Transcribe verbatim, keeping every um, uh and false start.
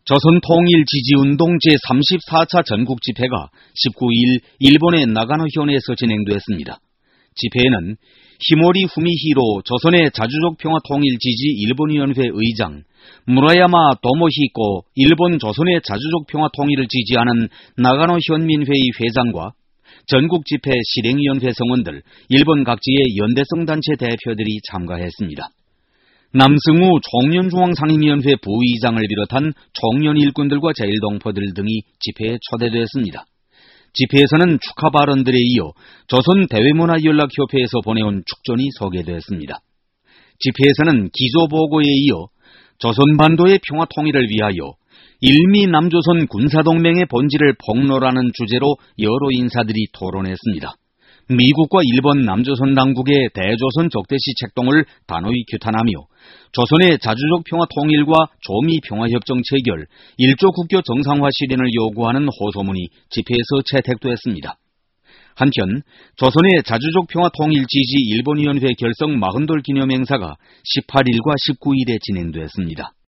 조선통일지지운동 제삼십사 차 전국집회가 십구 일 일본의 나가노현에서 진행됐습니다. 집회에는 히모리 후미히로 조선의 자주적 평화통일지지 일본위원회 의장, 무라야마 도모히코 일본 조선의 자주적 평화통일을 지지하는 나가노현민회의 회장과 전국집회 실행위원회 성원들, 일본 각지의 연대성 단체 대표들이 참가했습니다. 남승우 총련중앙상임위원회 부의장을 비롯한 총련 일꾼들과 제일동포들 등이 집회에 초대됐습니다. 집회에서는 축하 발언들에 이어 조선대외문화연락협회에서 보내온 축전이 소개됐습니다. 집회에서는 기조보고에 이어 조선반도의 평화통일을 위하여 일미 남조선 군사동맹의 본질을 폭로라는 주제로 여러 인사들이 토론했습니다. 미국과 일본 남조선 당국의 대조선 적대시 책동을 단호히 규탄하며 조선의 자주적 평화 통일과 조미 평화협정 체결, 일조 국교 정상화 실현을 요구하는 호소문이 집회에서 채택됐습니다. 한편 조선의 자주적 평화 통일 지지 일본위원회 결성 사십돌 기념행사가 십팔 일과 십구 일에 진행됐습니다.